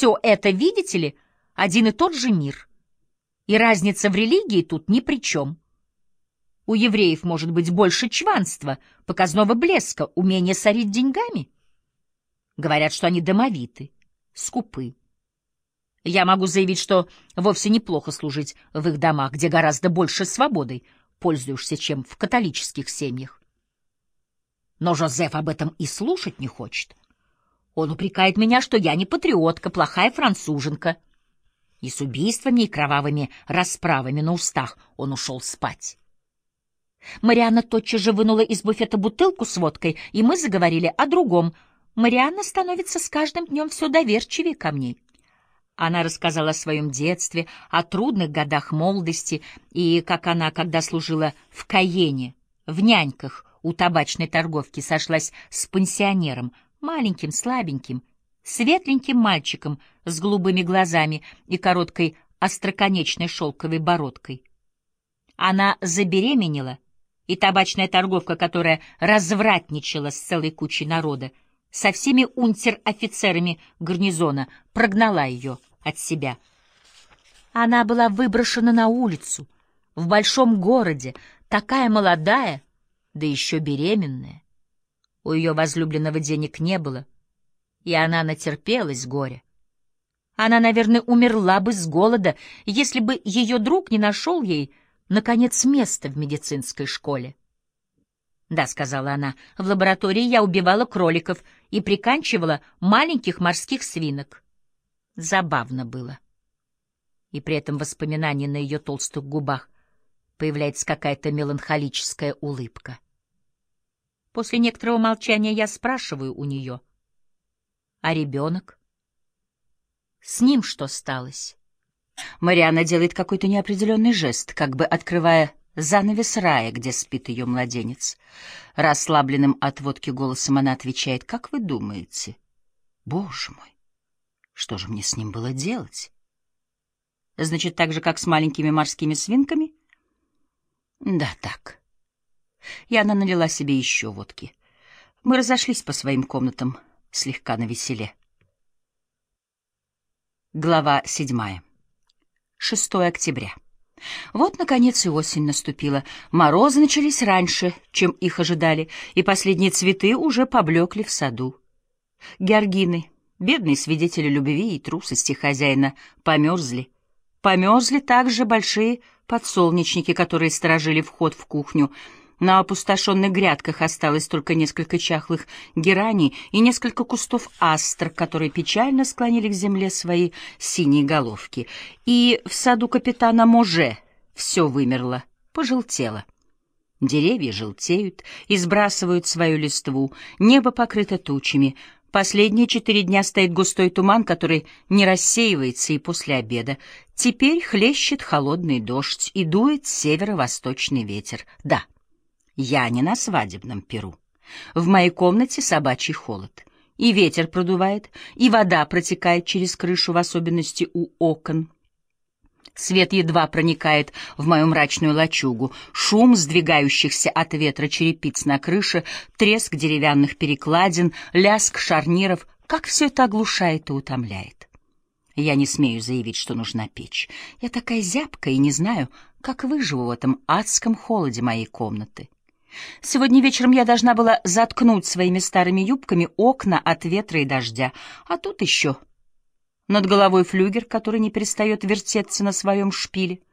все это, видите ли, один и тот же мир. И разница в религии тут ни при чем. У евреев может быть больше чванства, показного блеска, умения сорить деньгами. Говорят, что они домовиты, скупы. Я могу заявить, что вовсе неплохо служить в их домах, где гораздо больше свободой пользуешься, чем в католических семьях. Но Жозеф об этом и слушать не хочет. Он упрекает меня, что я не патриотка, плохая француженка. И с убийствами и кровавыми расправами на устах он ушел спать. Марианна тотчас же вынула из буфета бутылку с водкой, и мы заговорили о другом. Марианна становится с каждым днем все доверчивее ко мне. Она рассказала о своем детстве, о трудных годах молодости и как она, когда служила в Кайене, в няньках у табачной торговки, сошлась с пансионером, маленьким, слабеньким, светленьким мальчиком с голубыми глазами и короткой остроконечной шелковой бородкой. Она забеременела, и табачная торговка, которая развратничала с целой кучей народа, со всеми унтер-офицерами гарнизона, прогнала ее от себя. Она была выброшена на улицу, в большом городе, такая молодая, да еще беременная. У ее возлюбленного денег не было, и она натерпелась горя. Она, наверное, умерла бы с голода, если бы ее друг не нашел ей, наконец, место в медицинской школе. «Да», — сказала она, — «в лаборатории я убивала кроликов и приканчивала маленьких морских свинок». Забавно было. И при этом воспоминании на ее толстых губах появляется какая-то меланхолическая улыбка. После некоторого молчания я спрашиваю у нее: «А ребенок? С ним что сталось?» Марианна делает какой-то неопределенный жест, как бы открывая занавес рая, где спит ее младенец. Расслабленным от водки голосом она отвечает: «Как вы думаете? Боже мой, что же мне с ним было делать?» «Значит, так же, как с маленькими морскими свинками?» «Да, так». И она налила себе еще водки. Мы разошлись по своим комнатам слегка навеселе. Глава 7. 6 октября. Вот, наконец, и осень наступила. Морозы начались раньше, чем их ожидали, и последние цветы уже поблекли в саду. Георгины, бедные свидетели любви и трусости хозяина, померзли. Померзли также большие подсолнечники, которые сторожили вход в кухню. На опустошенных грядках осталось только несколько чахлых гераний и несколько кустов астр, которые печально склонили к земле свои синие головки. И в саду капитана Може все вымерло, пожелтело. Деревья желтеют и сбрасывают свою листву, небо покрыто тучами. Последние 4 дня стоит густой туман, который не рассеивается и после обеда. Теперь хлещет холодный дождь и дует северо-восточный ветер. Да, я не на свадебном пиру. В моей комнате собачий холод. И ветер продувает, и вода протекает через крышу, в особенности у окон. Свет едва проникает в мою мрачную лачугу. Шум сдвигающихся от ветра черепиц на крыше, треск деревянных перекладин, лязг шарниров — как все это оглушает и утомляет. Я не смею заявить, что нужна печь. Я такая зябкая и не знаю, как выживу в этом адском холоде моей комнаты. Сегодня вечером я должна была заткнуть своими старыми юбками окна от ветра и дождя, а тут еще над головой флюгер, который не перестает вертеться на своем шпиле.